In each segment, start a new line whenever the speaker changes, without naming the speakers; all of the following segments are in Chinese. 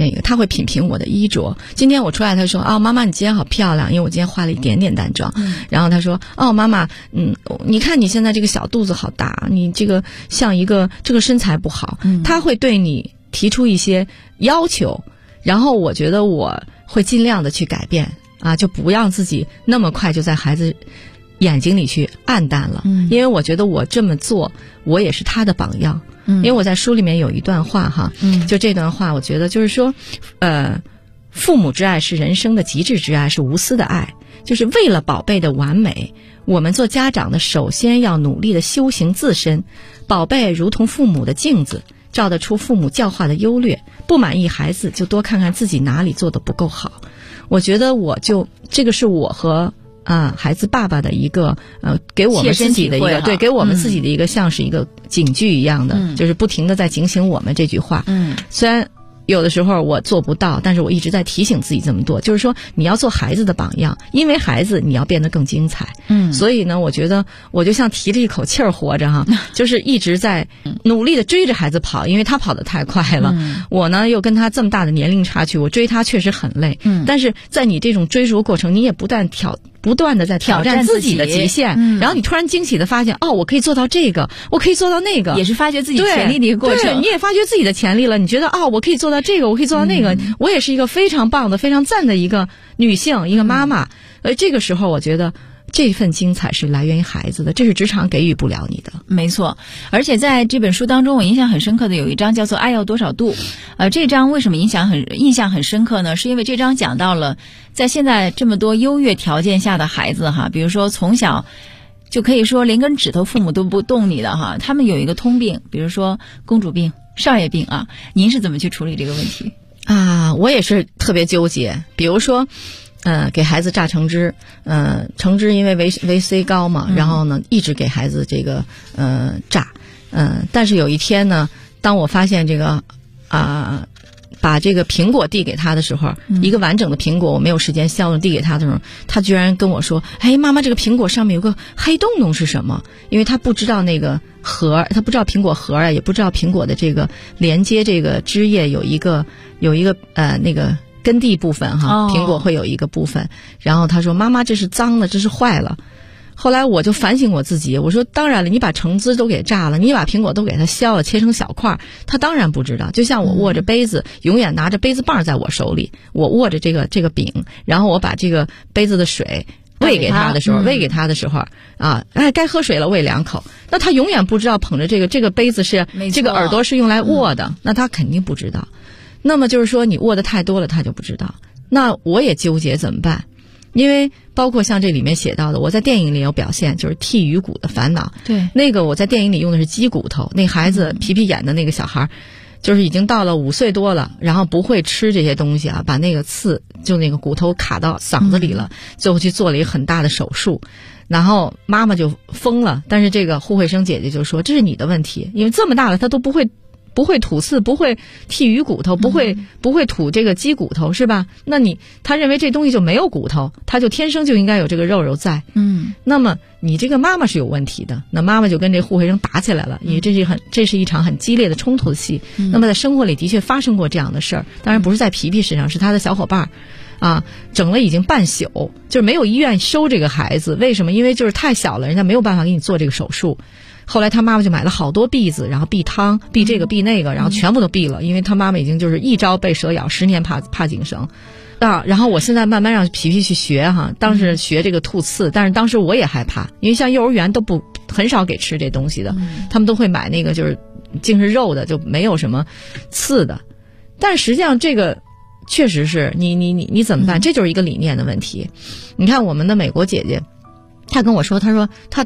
那个他会品评我的衣着。今天我出来，他说妈妈你今天好漂亮，因为我今天化了一点点淡妆。然后他说妈妈你看你现在这个小肚子好大，你这个像一个这个身材不好。他会对你提出一些要求，然后我觉得我会尽量的去改变就不让自己那么快就在孩子眼睛里去暗淡了。因为我觉得我这么做我也是他的榜样。因为我在书里面有一段话就这段话我觉得就是说父母之爱是人生的极致之爱，是无私的爱，就是为了宝贝的完美，我们做家长的首先要努力的修行自身。宝贝如同父母的镜子，照得出父母教化的优劣，不满意孩子就多看看自己哪里做得不够好。我觉得这个是我和孩子爸爸的一个给我们自己的一个对，给我们自己的一个像是一个警句一样的，就是不停的在警醒我们这句话。虽然有的时候我做不到，但是我一直在提醒自己这么做，就是说你要做孩子的榜样，因为孩子你要变得更精彩。所以呢我觉得我就像提了一口气儿活着就是一直在努力的追着孩子跑，因为他跑得太快了。我呢又跟他这么大的年龄差距，我追他确实很累。但是在你这种追逐过程，你也不断的在挑战自己的极限。然后你突然惊喜的发现我可以做到这个，我可以做到那个，也
是发掘自己潜力的一个过程。
对，你也发掘自己的潜力了，你觉得我可以做到这个，我可以做到那个，我也是一个非常棒的非常赞的一个女性，一个妈妈。这个时候我觉得这份精彩是来源于孩子的，这是职场给予不了你的。
没错。而且在这本书当中我印象很深刻的有一章叫做爱要多少度。这章为什么印象很深刻呢？是因为这章讲到了在现在这么多优越条件下的孩子比如说从小就可以说连根指头父母都不动你的他们有一个通病，比如说公主病、少爷病您是怎么去处理这个问题？
我也是特别纠结。比如说给孩子榨橙汁，橙汁因为维 C 高嘛，然后呢一直给孩子这个榨，但是有一天呢，当我发现这个把这个苹果递给他的时候，一个完整的苹果我没有时间削了递给他的时候，他居然跟我说妈妈这个苹果上面有个黑洞洞是什么？因为他不知道那个核，他不知道苹果核也不知道苹果的这个连接这个枝叶有一个那个根蒂部分苹果会有一个部分。然后他说妈妈这是脏了，这是坏了。后来我就反省我自己，我说当然了，你把橙汁都给榨了，你把苹果都给它削了切成小块，他当然不知道。就像我握着杯子，永远拿着杯子棒在我手里，我握着这个饼，然后我把这个杯子的水喂给他的时候该喝水了喂2口，那他永远不知道捧着这个杯子是这个耳朵是用来握的，那他肯定不知道。那么就是说你握的太多了他就不知道。那我也纠结怎么办，因为包括像这里面写到的，我在电影里有表现，就是剔鱼骨的烦恼。
对，
那个我在电影里用的是鸡骨头，那孩子皮皮演的那个小孩就是已经到了5岁多了，然后不会吃这些东西把那个刺就那个骨头卡到嗓子里了，最后去做了一个很大的手术。然后妈妈就疯了，但是这个护卫生姐姐就说这是你的问题，因为这么大了他都不会吐刺，不会剔鱼骨头，不会吐这个鸡骨头，是吧？那他认为这东西就没有骨头，他就天生就应该有这个肉在。那么你这个妈妈是有问题的。那妈妈就跟这护卫生打起来了，因为这是一场很激烈的冲突的戏。那么在生活里的确发生过这样的事儿，当然不是在皮皮身上，是他的小伙伴整了已经半宿，就是没有医院收这个孩子。为什么？因为就是太小了，人家没有办法给你做这个手术。后来他妈妈就买了好多篦子，然后篦汤，篦这个篦那个，然后全部都篦了，因为他妈妈已经就是一朝被蛇咬，10年怕井绳然后我现在慢慢让皮皮去学当时学这个吐刺，但是当时我也害怕，因为像幼儿园都很少给吃这东西的，他们都会买那个就是净是肉的，就没有什么刺的。但实际上这个确实是你怎么办？这就是一个理念的问题。你看我们的美国姐姐，她跟我说，她说她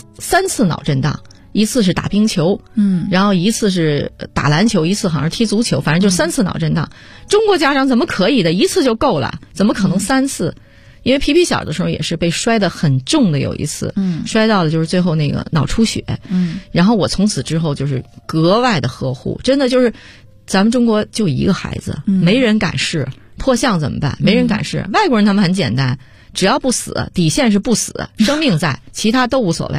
3次脑震荡，一次是打冰球，然后一次是打篮球，一次好像是踢足球，反正就3次脑震荡。中国家长怎么可以的？1次就够了，怎么可能3次？因为皮皮小的时候也是被摔得很重的，有一次，摔到了就是最后那个脑出血，然后我从此之后就是格外的呵护，真的就是咱们中国就一个孩子，没人敢试，破相怎么办？没人敢试。外国人他们很简单，只要不死，底线是不死，生命在，其他都无所谓。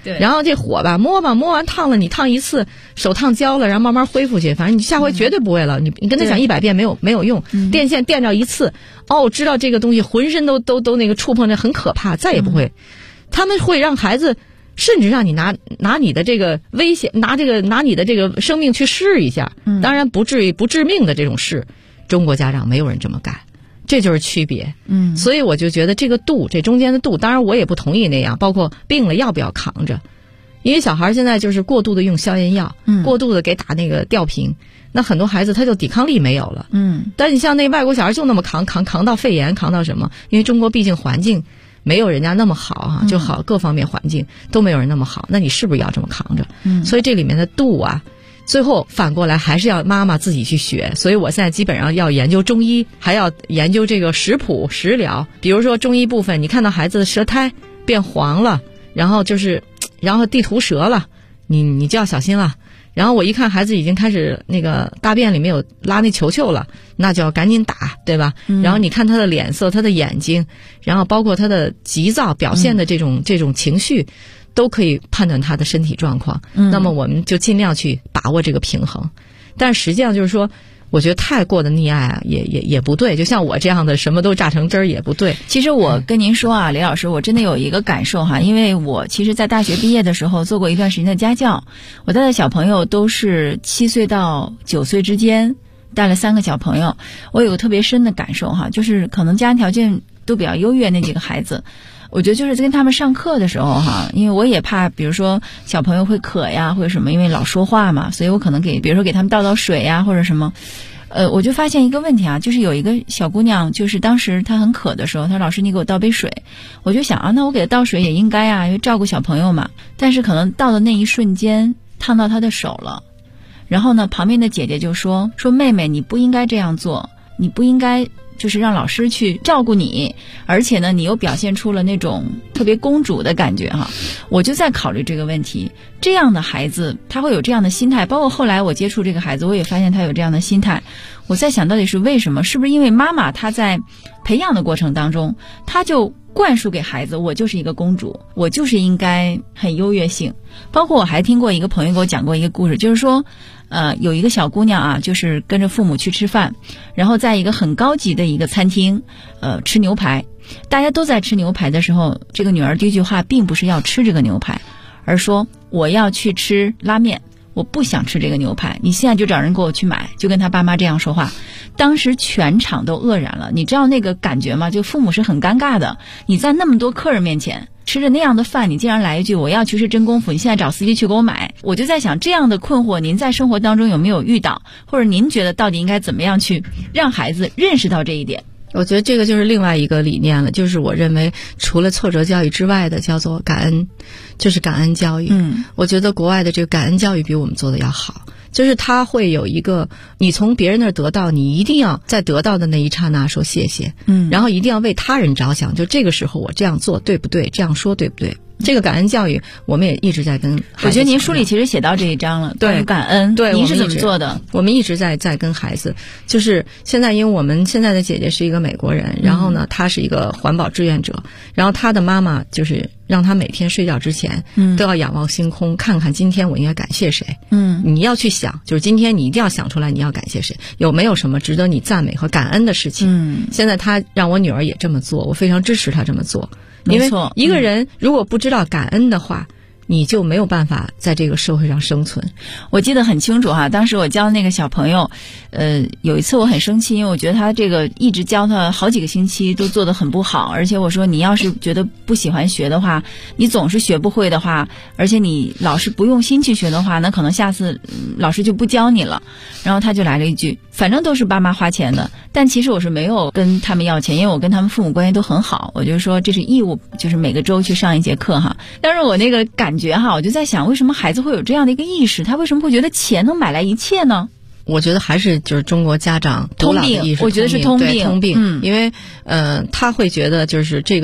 对。
然后这火吧摸完烫了，你烫一次手烫焦了，然后慢慢恢复去，反正你下回绝对不会了。你跟他讲100遍没有用，电线电着一次，知道这个东西浑身都那个触碰着很可怕，再也不会。他们会让孩子。甚至让你拿你的这个危险，拿你的这个生命去试一下，当然不至于不致命的这种事，中国家长没有人这么干，这就是区别。所以我就觉得这个度，这中间的度，当然我也不同意那样，包括病了要不要扛着，因为小孩现在就是过度的用消炎药，过度的给打那个吊瓶，那很多孩子他就抵抗力没有了。但你像那外国小孩就那么扛到肺炎，扛到什么？因为中国毕竟环境。没有人家那么好就好各方面环境都没有人那么好，那你是不是要这么扛着？所以这里面的度啊，最后反过来还是要妈妈自己去学。所以我现在基本上要研究中医，还要研究这个食谱食疗。比如说中医部分，你看到孩子的舌苔变黄了，然后地图舌了，你就要小心了。然后我一看孩子已经开始那个大便里面有拉那球球了，那就要赶紧打，对吧？然后你看他的脸色，他的眼睛，然后包括他的急躁表现的这种情绪，都可以判断他的身体状况。那么我们就尽量去把握这个平衡。但实际上就是说，我觉得太过的溺爱也不对，就像我这样的什么都榨成汁儿也不对。
其实我跟您说啊，李老师，我真的有一个感受哈，因为我其实在大学毕业的时候做过一段时间的家教，我带的小朋友都是7岁到9岁之间，带了3个小朋友，我有个特别深的感受哈，就是可能家庭条件都比较优越那几个孩子。我觉得就是跟他们上课的时候哈，因为我也怕比如说小朋友会渴呀或者什么，因为老说话嘛，所以我可能比如说给他们倒水呀或者什么。我就发现一个问题啊，就是有一个小姑娘，就是当时她很渴的时候，她说老师你给我倒杯水，我就想那我给她倒水也应该啊，因为照顾小朋友嘛。但是可能倒的那一瞬间烫到她的手了，然后呢旁边的姐姐就说妹妹你不应该这样做，你不应该就是让老师去照顾你，而且呢你又表现出了那种特别公主的感觉哈。我就在考虑这个问题，这样的孩子他会有这样的心态，包括后来我接触这个孩子，我也发现他有这样的心态。我在想到底是为什么，是不是因为妈妈她在培养的过程当中，她就灌输给孩子我就是一个公主，我就是应该很优越性。包括我还听过一个朋友给我讲过一个故事，就是说有一个小姑娘啊，就是跟着父母去吃饭，然后在一个很高级的一个餐厅吃牛排，大家都在吃牛排的时候，这个女儿第一句话并不是要吃这个牛排，而说我要去吃拉面，我不想吃这个牛排，你现在就找人给我去买，就跟他爸妈这样说话。当时全场都愕然了，你知道那个感觉吗？就父母是很尴尬的，你在那么多客人面前吃着那样的饭，你竟然来一句我要去吃真功夫，你现在找司机去给我买。我就在想这样的困惑您在生活当中有没有遇到，或者您觉得到底应该怎么样去让孩子认识到这一点？
我觉得这个就是另外一个理念了，就是我认为除了挫折教育之外的叫做感恩，就是感恩教育。我觉得国外的这个感恩教育比我们做的要好，就是他会有一个你从别人那儿得到，你一定要在得到的那一刹那说谢谢，然后一定要为他人着想，就这个时候我这样做对不对，这样说对不对。这个感恩教育我们也一直在跟孩子，
我觉得您书里其实写到这一章了，对感恩，
对，
您是怎么做的？
我们一直在跟孩子，就是现在因为我们现在的姐姐是一个美国人，然后呢她是一个环保志愿者，然后她的妈妈就是让她每天睡觉之前都要仰望星空，看看今天我应该感谢谁。你要去想，就是今天你一定要想出来你要感谢谁，有没有什么值得你赞美和感恩的事情。现在她让我女儿也这么做，我非常支持她这么做。因为一个人如果不知道感恩的话，你就没有办法在这个社会上生存。
我记得很清楚哈，当时我教那个小朋友，有一次我很生气，因为我觉得他这个一直教他好几个星期都做得很不好，而且我说你要是觉得不喜欢学的话，你总是学不会的话，而且你老是不用心去学的话，那可能下次老师就不教你了。然后他就来了一句，反正都是爸妈花钱的，但其实我是没有跟他们要钱，因为我跟他们父母关系都很好，我就说这是义务，就是每个周去上一节课哈。但是我那个感觉哈，我就在想为什么孩子会有这样的一个意识，他为什么会觉得钱能买来一切呢？
我觉得还是就是中国家长
通病，我觉得是通病。
因为他会觉得就是这个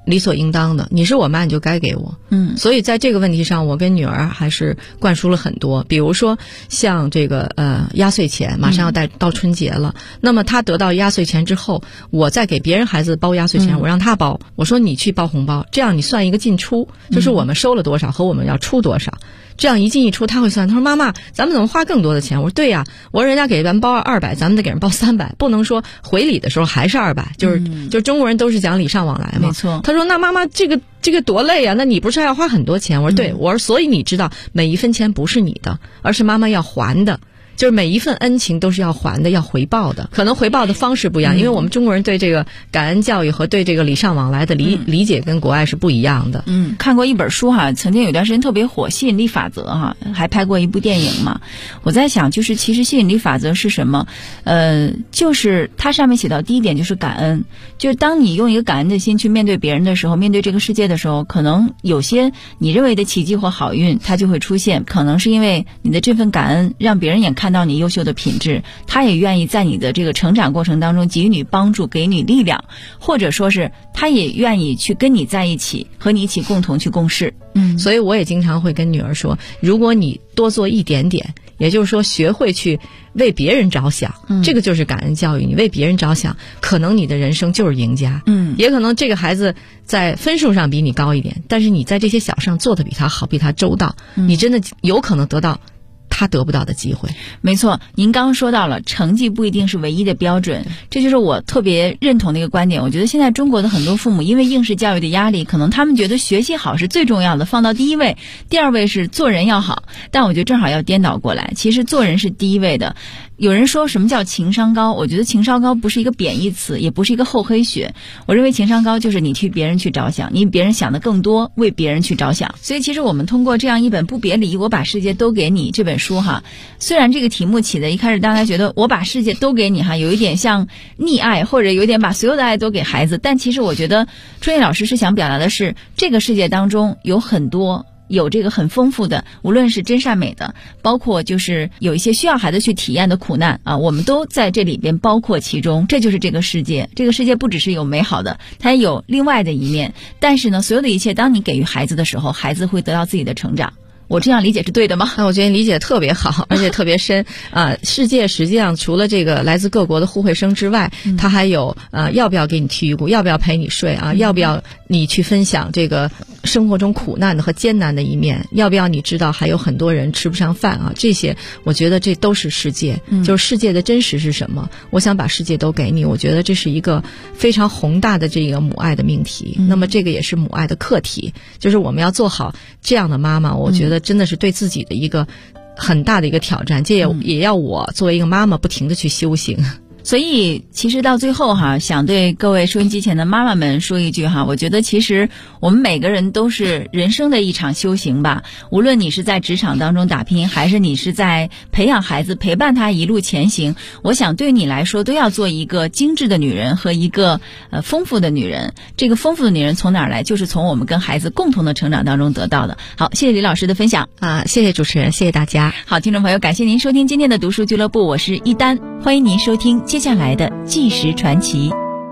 理所应当的，你是我妈你就该给我。所以在这个问题上，我跟女儿还是灌输了很多，比如说像这个压岁钱，马上要到春节了，那么她得到压岁钱之后，我再给别人孩子包压岁钱，我让她包，我说你去包红包，这样你算一个进出，就是我们收了多少和我们要出多少。这样一进一出他会算，他说妈妈咱们怎么花更多的钱，我说对呀，我说人家给咱们包200，咱们得给人包300，不能说回礼的时候还是200，就是中国人都是讲礼尚往来嘛。
没错。
他说那妈妈这个多累啊，那你不是还要花很多钱，我说对，我说所以你知道每一分钱不是你的，而是妈妈要还的，就是每一份恩情都是要还的，要回报的，可能回报的方式不一样，因为我们中国人对这个感恩教育和对这个礼尚往来的理解跟国外是不一样的。
看过一本书哈，曾经有段时间特别火，吸引力法则哈，还拍过一部电影嘛。我在想，就是其实吸引力法则是什么？就是它上面写到第一点就是感恩，就是当你用一个感恩的心去面对别人的时候，面对这个世界的时候，可能有些你认为的奇迹或好运它就会出现，可能是因为你的这份感恩让别人也看到你优秀的品质，他也愿意在你的这个成长过程当中给予你帮助，给你力量，或者说是他也愿意去跟你在一起，和你一起共同去共事。
所以我也经常会跟女儿说，如果你多做一点点，也就是说学会去为别人着想，这个就是感恩教育。你为别人着想，可能你的人生就是赢家。也可能这个孩子在分数上比你高一点，但是你在这些小上做的比他好，比他周到，你真的有可能得到他得不到的机会。
没错，您刚刚说到了成绩不一定是唯一的标准，这就是我特别认同的一个观点。我觉得现在中国的很多父母因为应试教育的压力，可能他们觉得学习好是最重要的，放到第一位，第二位是做人要好，但我觉得正好要颠倒过来，其实做人是第一位的。有人说什么叫情商高，我觉得情商高不是一个贬义词，也不是一个厚黑学，我认为情商高就是你替别人去着想，你比别人想的更多，为别人去着想。所以其实我们通过这样一本不别离，我把世界都给你这本书哈，虽然这个题目起的一开始大家觉得我把世界都给你哈，有一点像溺爱，或者有点把所有的爱都给孩子，但其实我觉得春燕老师是想表达的是，这个世界当中有很多有这个很丰富的，无论是真善美的，包括就是有一些需要孩子去体验的苦难啊，我们都在这里边包括其中。这就是这个世界，这个世界不只是有美好的，它也有另外的一面。但是呢，所有的一切当你给予孩子的时候，孩子会得到自己的成长。我这样理解是对的吗？
我觉得你理解特别好，而且特别深世界实际上除了这个来自各国的互惠生之外，它还有要不要给你剔鱼骨，要不要陪你睡啊，要不要你去分享这个生活中苦难的和艰难的一面，要不要你知道还有很多人吃不上饭啊，这些我觉得这都是世界，就是世界的真实是什么，我想把世界都给你，我觉得这是一个非常宏大的这个母爱的命题。那么这个也是母爱的课题，就是我们要做好这样的妈妈，我觉得真的是对自己的一个很大的一个挑战，这也要我作为一个妈妈不停地去修行。
所以其实到最后哈，想对各位收音机前的妈妈们说一句哈，我觉得其实我们每个人都是人生的一场修行吧，无论你是在职场当中打拼，还是你是在培养孩子，陪伴他一路前行，我想对你来说都要做一个精致的女人和一个丰富的女人。这个丰富的女人从哪儿来？就是从我们跟孩子共同的成长当中得到的。好，谢谢李老师的分享
谢谢主持人，谢谢大家。
好，听众朋友，感谢您收听今天的读书俱乐部，我是一丹，欢迎您收听接下来的纪实传奇。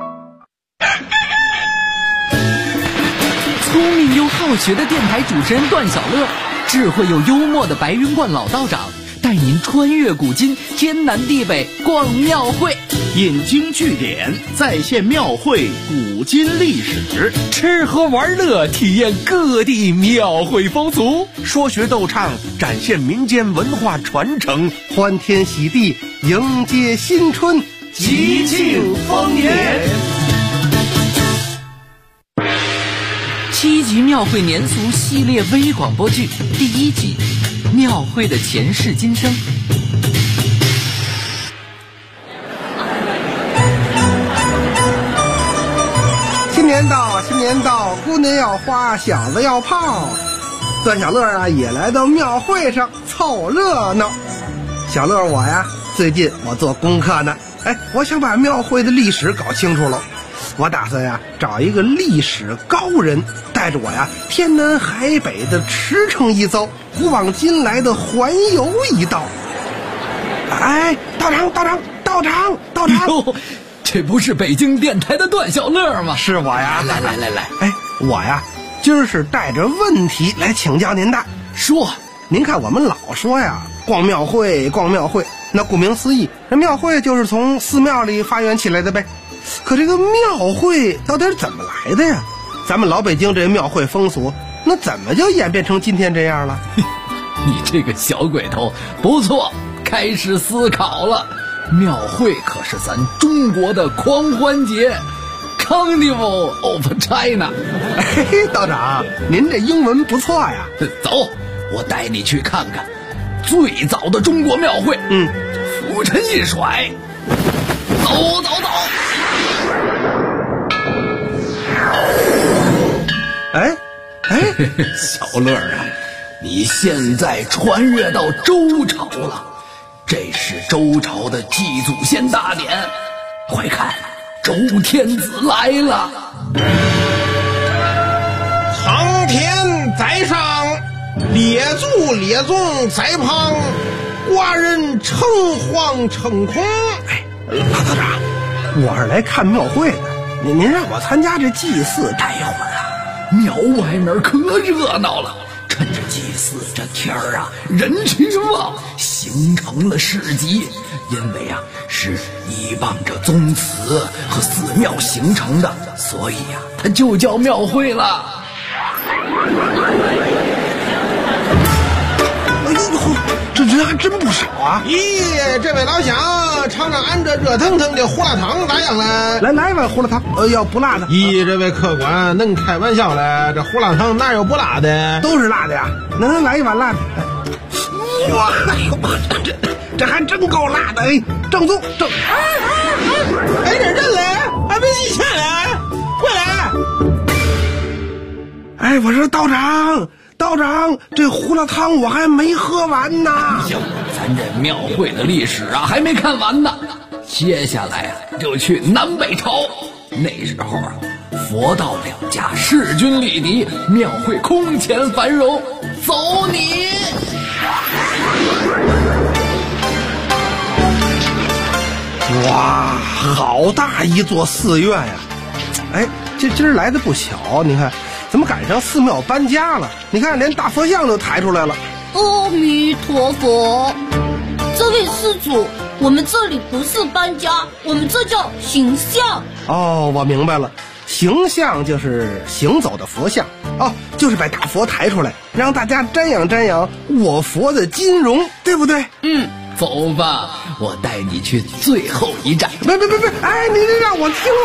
聪明又好学的电台主持人段小乐，智慧又幽默的白云观老道长，带您穿越古今，天南地北逛庙会，
引经据典，再现庙会古今历史，
吃喝玩乐，体验各地庙会风俗，
说学逗唱，展现民间文化传承，欢天喜地，迎接新春，吉庆丰年。
7集庙会年俗系列微广播剧第1集，庙会的前世今生。
新年到，新年到，姑娘要花，小子要泡。段小乐也来到庙会上凑热闹。小乐我呀，最近我做功课呢，我想把庙会的历史搞清楚了。我打算呀，找一个历史高人，带着我呀，天南海北的驰骋一遭，古往今来的环游一道。道长，
哟，这不是北京电台的段小乐吗？
是我呀。
来，
我呀今儿是带着问题来请教您的。
说，
您看我们老说呀，逛庙会，逛庙会，那顾名思义，这庙会就是从寺庙里发源起来的呗。可这个庙会到底是怎么来的呀？咱们老北京这庙会风俗，那怎么就演变成今天这样了？
你这个小鬼头，不错，开始思考了。庙会可是咱中国的狂欢节 ，Carnival of China。
嘿，道长，您这英文不错呀。
走，我带你去看看最早的中国庙会。拂尘一甩，走走走。
哎，
小乐啊，你现在穿越到周朝了。这是周朝的祭祖先大典，快看，周天子来了。
苍天在上，列祖列宗在旁，寡人诚惶诚恐。
老道长，我是来看庙会的，您让我参加这祭祀，待会儿啊，
庙外面可热闹了。趁着祭祀这天儿啊，人群旺，形成了市集。因为啊，是依傍着宗祠和寺庙形成的，所以啊，它就叫庙会了。
哎呦，这人还真不少啊！
咦，这位老乡，尝尝俺这热腾腾的胡辣汤咋样了？
来一碗胡辣汤，要不辣的。
咦，这位客官能开玩笑了？这胡辣汤哪有不辣的？
都是辣的呀。能来一碗辣的。哇，哎呦，这还真够辣的，哎，正宗正。
哎，这人嘞，还没一千嘞，回来。
哎，我说道长，这胡辣汤我还没喝完呢。
咱这庙会的历史啊，还没看完呢。接下来啊，就去南北朝。那时候啊，佛道两家势均力敌，庙会空前繁荣。走你！
哇，好大一座寺院呀！哎，今儿来的不巧，你看，怎么赶上寺庙搬家了？你看，连大佛像都抬出来了。
阿弥陀佛，这位施主，我们这里不是搬家，我们这叫行像。
哦，我明白了，行像就是行走的佛像，哦，就是把大佛抬出来，让大家瞻仰瞻仰我佛的金容，对不对？
走吧，我带你去最后一站。
别，哎，您让我听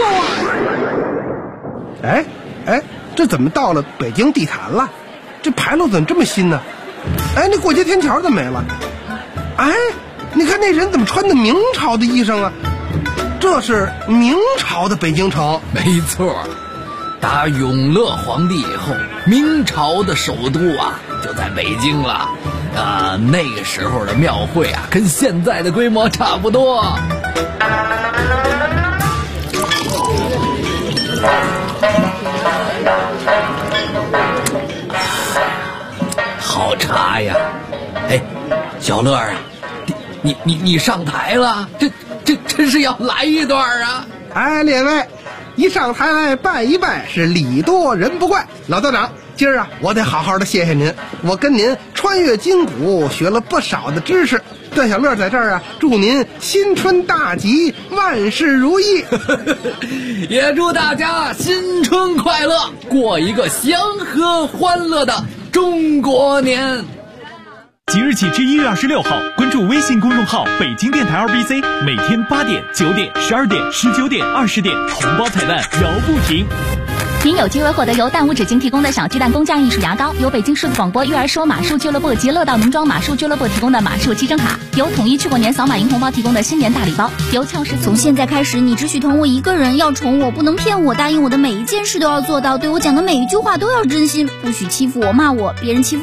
完了。哎，这怎么到了北京地坛了？这牌楼怎么这么新呢？哎，那过街天桥怎么没了？哎，你看那人怎么穿的明朝的衣裳啊？这是明朝的北京城。
没错，打永乐皇帝以后，明朝的首都啊就在北京了。那个时候的庙会啊，跟现在的规模差不多。好茶呀！哎，小乐啊，你上台了，这是要来一段啊！
哎，列位，一上台来拜一拜是礼多人不怪。老道长，今儿啊，我得好好的谢谢您，我跟您穿越筋骨学了不少的知识。段小乐在这儿啊，祝您新春大吉，万事如意。
也祝大家新春快乐，过一个祥和欢乐的中国年。
即日起至1月26号，关注微信公众号北京电台2BC， 每天8点、9点、12点、19点、20点，红包彩蛋摇不停。
您有机会获得由蛋屋纸巾提供的小鸡蛋工匠艺术牙膏，由北京数字广播育儿说马术俱乐部及乐道农庄马术俱乐部提供的马术7张卡，由统一去过年扫码赢红包提供的新年大礼包，由俏氏。
从现在开始，你只许疼我一个人，要宠我，不能骗我，答应我的每一件事都要做到，对我讲的每一句话都要真心，不许欺负我、骂我，别人欺负